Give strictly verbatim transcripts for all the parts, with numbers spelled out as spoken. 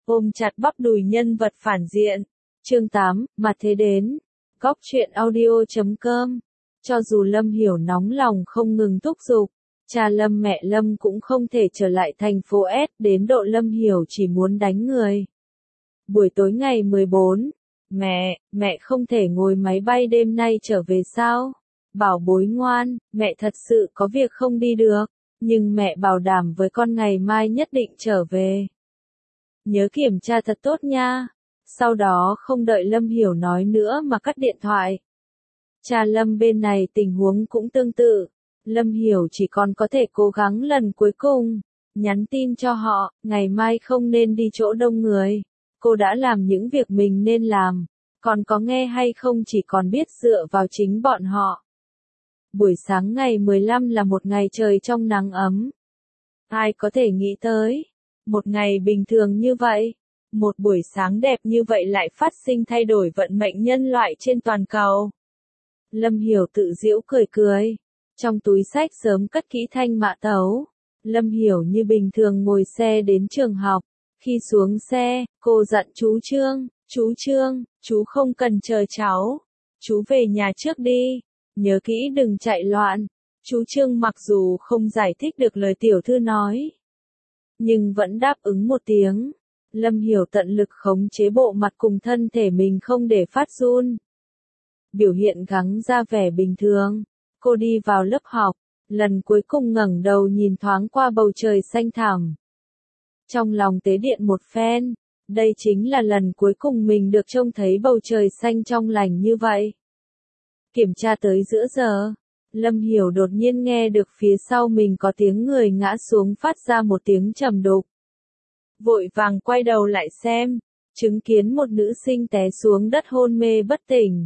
ôm chặt bắp đùi nhân vật phản diện. Chương tám, mặt thế đến. Góc truyện audio chấm com. Cho dù Lâm Hiểu nóng lòng không ngừng thúc giục, cha Lâm mẹ Lâm cũng không thể trở lại thành phố S, đến độ Lâm Hiểu chỉ muốn đánh người. Buổi tối ngày mười bốn, mẹ, mẹ không thể ngồi máy bay đêm nay trở về sao? Bảo bối ngoan, mẹ thật sự có việc không đi được, nhưng mẹ bảo đảm với con ngày mai nhất định trở về. Nhớ kiểm tra thật tốt nha. Sau đó không đợi Lâm Hiểu nói nữa mà cắt điện thoại. Cha Lâm bên này tình huống cũng tương tự. Lâm Hiểu chỉ còn có thể cố gắng lần cuối cùng, nhắn tin cho họ, ngày mai không nên đi chỗ đông người. Cô đã làm những việc mình nên làm, còn có nghe hay không chỉ còn biết dựa vào chính bọn họ. Buổi sáng ngày mười lăm là một ngày trời trong nắng ấm. Ai có thể nghĩ tới, một ngày bình thường như vậy, một buổi sáng đẹp như vậy lại phát sinh thay đổi vận mệnh nhân loại trên toàn cầu. Lâm Hiểu tự giễu cười cười, trong túi xách sớm cất kỹ thanh mã tấu. Lâm Hiểu như bình thường ngồi xe đến trường học. Khi xuống xe, cô dặn chú Trương, chú Trương, chú không cần chờ cháu. Chú về nhà trước đi, nhớ kỹ đừng chạy loạn. Chú Trương mặc dù không giải thích được lời tiểu thư nói, nhưng vẫn đáp ứng một tiếng. Lâm Hiểu tận lực khống chế bộ mặt cùng thân thể mình không để phát run. Biểu hiện gắng ra vẻ bình thường. Cô đi vào lớp học, lần cuối cùng ngẩng đầu nhìn thoáng qua bầu trời xanh thẳm. Trong lòng tế điện một phen, đây chính là lần cuối cùng mình được trông thấy bầu trời xanh trong lành như vậy. Kiểm tra tới giữa giờ, Lâm Hiểu đột nhiên nghe được phía sau mình có tiếng người ngã xuống phát ra một tiếng trầm đục. Vội vàng quay đầu lại xem, chứng kiến một nữ sinh té xuống đất hôn mê bất tỉnh.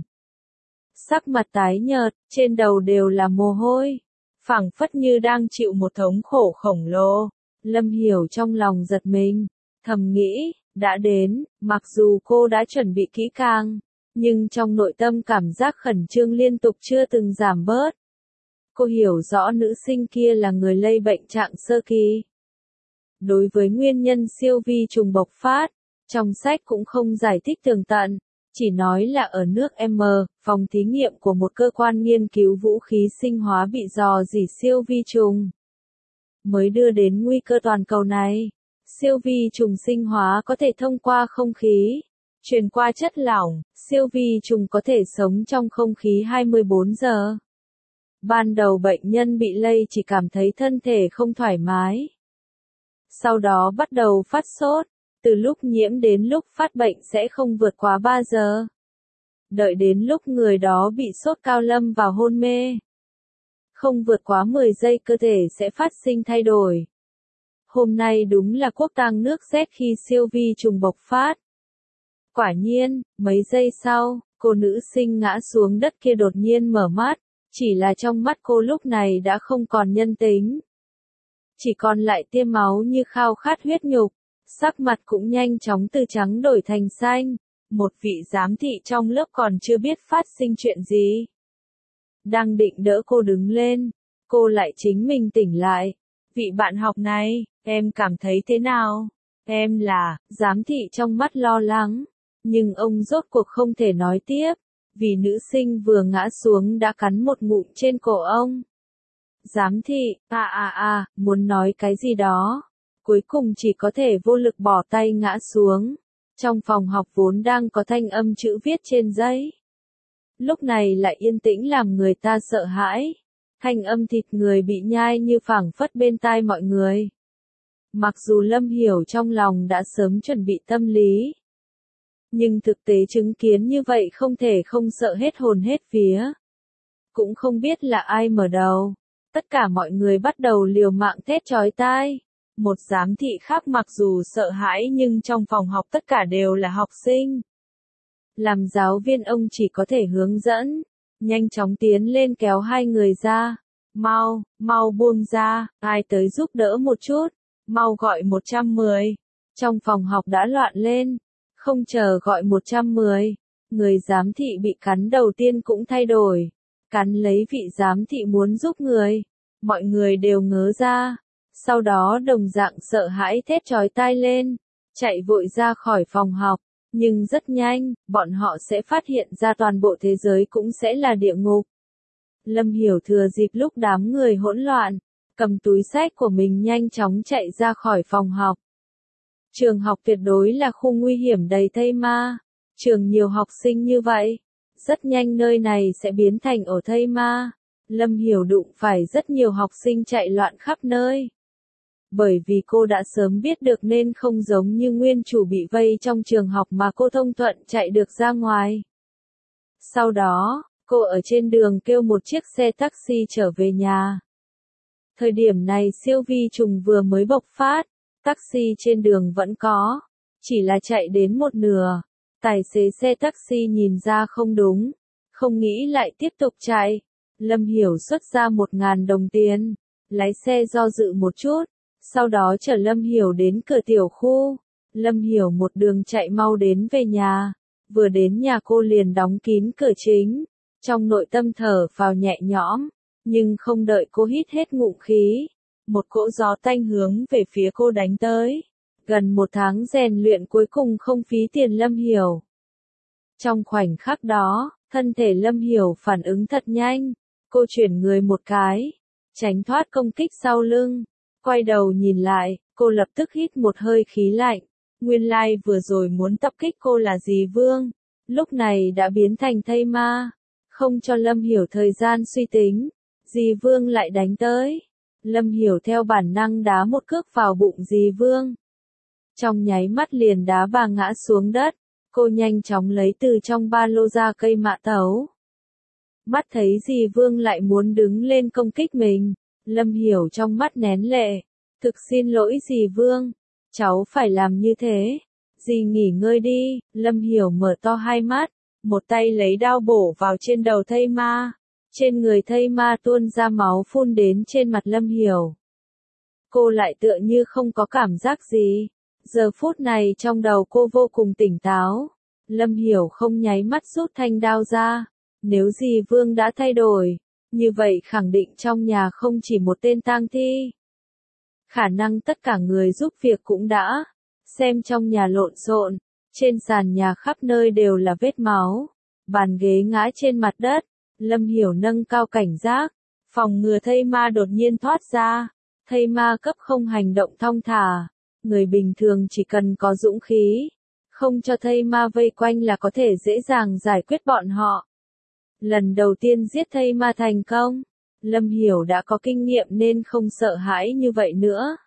Sắc mặt tái nhợt, trên đầu đều là mồ hôi, phảng phất như đang chịu một thống khổ khổng lồ. Lâm Hiểu trong lòng giật mình, thầm nghĩ, đã đến, mặc dù cô đã chuẩn bị kỹ càng, nhưng trong nội tâm cảm giác khẩn trương liên tục chưa từng giảm bớt. Cô hiểu rõ nữ sinh kia là người lây bệnh trạng sơ kỳ. Đối với nguyên nhân siêu vi trùng bộc phát, trong sách cũng không giải thích tường tận, chỉ nói là ở nước M, phòng thí nghiệm của một cơ quan nghiên cứu vũ khí sinh hóa bị rò rỉ siêu vi trùng, mới đưa đến nguy cơ toàn cầu này. Siêu vi trùng sinh hóa có thể thông qua không khí, truyền qua chất lỏng, siêu vi trùng có thể sống trong không khí hai mươi bốn giờ. Ban đầu bệnh nhân bị lây chỉ cảm thấy thân thể không thoải mái. Sau đó bắt đầu phát sốt, từ lúc nhiễm đến lúc phát bệnh sẽ không vượt quá ba giờ. Đợi đến lúc người đó bị sốt cao lâm vào hôn mê, không vượt quá mười giây cơ thể sẽ phát sinh thay đổi. Hôm nay đúng là quốc tang nước rét khi siêu vi trùng bộc phát. Quả nhiên, mấy giây sau, cô nữ sinh ngã xuống đất kia đột nhiên mở mắt, chỉ là trong mắt cô lúc này đã không còn nhân tính. Chỉ còn lại tia máu như khao khát huyết nhục, sắc mặt cũng nhanh chóng từ trắng đổi thành xanh. Một vị giám thị trong lớp còn chưa biết phát sinh chuyện gì, đang định đỡ cô đứng lên, cô lại chính mình tỉnh lại. Vị bạn học này, em cảm thấy thế nào? Em là, giám thị trong mắt lo lắng, nhưng ông rốt cuộc không thể nói tiếp, vì nữ sinh vừa ngã xuống đã cắn một ngụm trên cổ ông. Giám thị, à à à, muốn nói cái gì đó, cuối cùng chỉ có thể vô lực bỏ tay ngã xuống. Trong phòng học vốn đang có thanh âm chữ viết trên giấy, lúc này lại yên tĩnh làm người ta sợ hãi. Thanh âm thịt người bị nhai như phảng phất bên tai mọi người. Mặc dù Lâm Hiểu trong lòng đã sớm chuẩn bị tâm lý, nhưng thực tế chứng kiến như vậy không thể không sợ hết hồn hết vía. Cũng không biết là ai mở đầu, tất cả mọi người bắt đầu liều mạng thét chói tai. Một giám thị khác mặc dù sợ hãi nhưng trong phòng học tất cả đều là học sinh. Làm giáo viên ông chỉ có thể hướng dẫn, nhanh chóng tiến lên kéo hai người ra. Mau, mau buông ra, ai tới giúp đỡ một chút, mau gọi một trăm mười. Trong phòng học đã loạn lên, không chờ gọi một trăm mười, người giám thị bị cắn đầu tiên cũng thay đổi. Cắn lấy vị giám thị muốn giúp người, mọi người đều ngớ ra. Sau đó đồng dạng sợ hãi thét chói tai lên. chạy vội ra khỏi phòng học. Nhưng rất nhanh, bọn họ sẽ phát hiện ra toàn bộ thế giới cũng sẽ là địa ngục. Lâm Hiểu thừa dịp lúc đám người hỗn loạn, cầm túi xách của mình nhanh chóng chạy ra khỏi phòng học. Trường học tuyệt đối là khu nguy hiểm đầy thây ma. Trường nhiều học sinh như vậy, rất nhanh nơi này sẽ biến thành ổ thây ma. Lâm Hiểu đụng phải rất nhiều học sinh chạy loạn khắp nơi. Bởi vì cô đã sớm biết được nên không giống như nguyên chủ bị vây trong trường học mà cô thông thuận chạy được ra ngoài. Sau đó, cô ở trên đường kêu một chiếc xe taxi trở về nhà. Thời điểm này siêu vi trùng vừa mới bộc phát, taxi trên đường vẫn có, chỉ là chạy đến một nửa. Tài xế xe taxi nhìn ra không đúng, không nghĩ lại tiếp tục chạy. Lâm Hiểu xuất ra một ngàn đồng tiền, lái xe do dự một chút, sau đó chở Lâm Hiểu đến cửa tiểu khu. Lâm Hiểu một đường chạy mau đến về nhà, vừa đến nhà cô liền đóng kín cửa chính, trong nội tâm thở phào nhẹ nhõm, nhưng không đợi cô hít hết ngụm khí, một cỗ gió tanh hướng về phía cô đánh tới. Gần một tháng rèn luyện cuối cùng không phí tiền Lâm Hiểu. Trong khoảnh khắc đó, thân thể Lâm Hiểu phản ứng thật nhanh, cô chuyển người một cái, tránh thoát công kích sau lưng, quay đầu nhìn lại, cô lập tức hít một hơi khí lạnh. Nguyên lai like vừa rồi muốn tập kích cô là Dì Vương, lúc này đã biến thành thây ma. Không cho Lâm Hiểu thời gian suy tính, Dì Vương lại đánh tới. Lâm Hiểu theo bản năng đá một cước vào bụng Dì Vương. Trong nháy mắt liền đá bà ngã xuống đất, cô nhanh chóng lấy từ trong ba lô ra cây mã tấu. Mắt thấy Dì Vương lại muốn đứng lên công kích mình, Lâm Hiểu trong mắt nén lệ. Thực xin lỗi Dì Vương, cháu phải làm như thế. Dì nghỉ ngơi đi. Lâm Hiểu mở to hai mắt, một tay lấy đao bổ vào trên đầu thây ma. Trên người thây ma tuôn ra máu phun đến trên mặt Lâm Hiểu. Cô lại tựa như không có cảm giác gì. Giờ phút này trong đầu cô vô cùng tỉnh táo. Lâm Hiểu không nháy mắt rút thanh đao ra. Nếu Dì Vương đã thay đổi, như vậy khẳng định trong nhà không chỉ một tên tang thi. Khả năng tất cả người giúp việc cũng đã xem trong nhà lộn xộn, trên sàn nhà khắp nơi đều là vết máu, bàn ghế ngã trên mặt đất. Lâm Hiểu nâng cao cảnh giác, phòng ngừa thây ma đột nhiên thoát ra. Thây ma cấp không hành động thong thả, người bình thường chỉ cần có dũng khí, không cho thây ma vây quanh là có thể dễ dàng giải quyết bọn họ. Lần đầu tiên giết thây ma thành công, Lâm Hiểu đã có kinh nghiệm nên không sợ hãi như vậy nữa.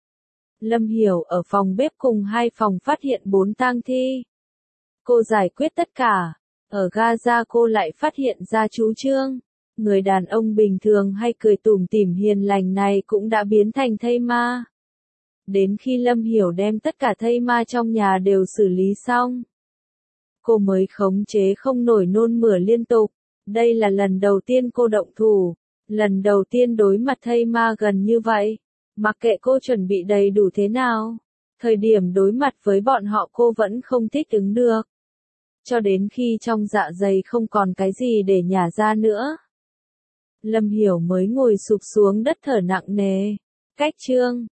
Lâm Hiểu ở phòng bếp cùng hai phòng phát hiện bốn tang thi. Cô giải quyết tất cả. Ở Gaza cô lại phát hiện ra chú Trương. Người đàn ông bình thường hay cười tủm tỉm hiền lành này cũng đã biến thành thây ma. Đến khi Lâm Hiểu đem tất cả thây ma trong nhà đều xử lý xong, cô mới khống chế không nổi nôn mửa liên tục. Đây là lần đầu tiên cô động thủ, lần đầu tiên đối mặt thây ma gần như vậy. Mặc kệ cô chuẩn bị đầy đủ thế nào, thời điểm đối mặt với bọn họ cô vẫn không thích ứng được. Cho đến khi trong dạ dày không còn cái gì để nhả ra nữa, Lâm Hiểu mới ngồi sụp xuống đất thở nặng nề. Cách chương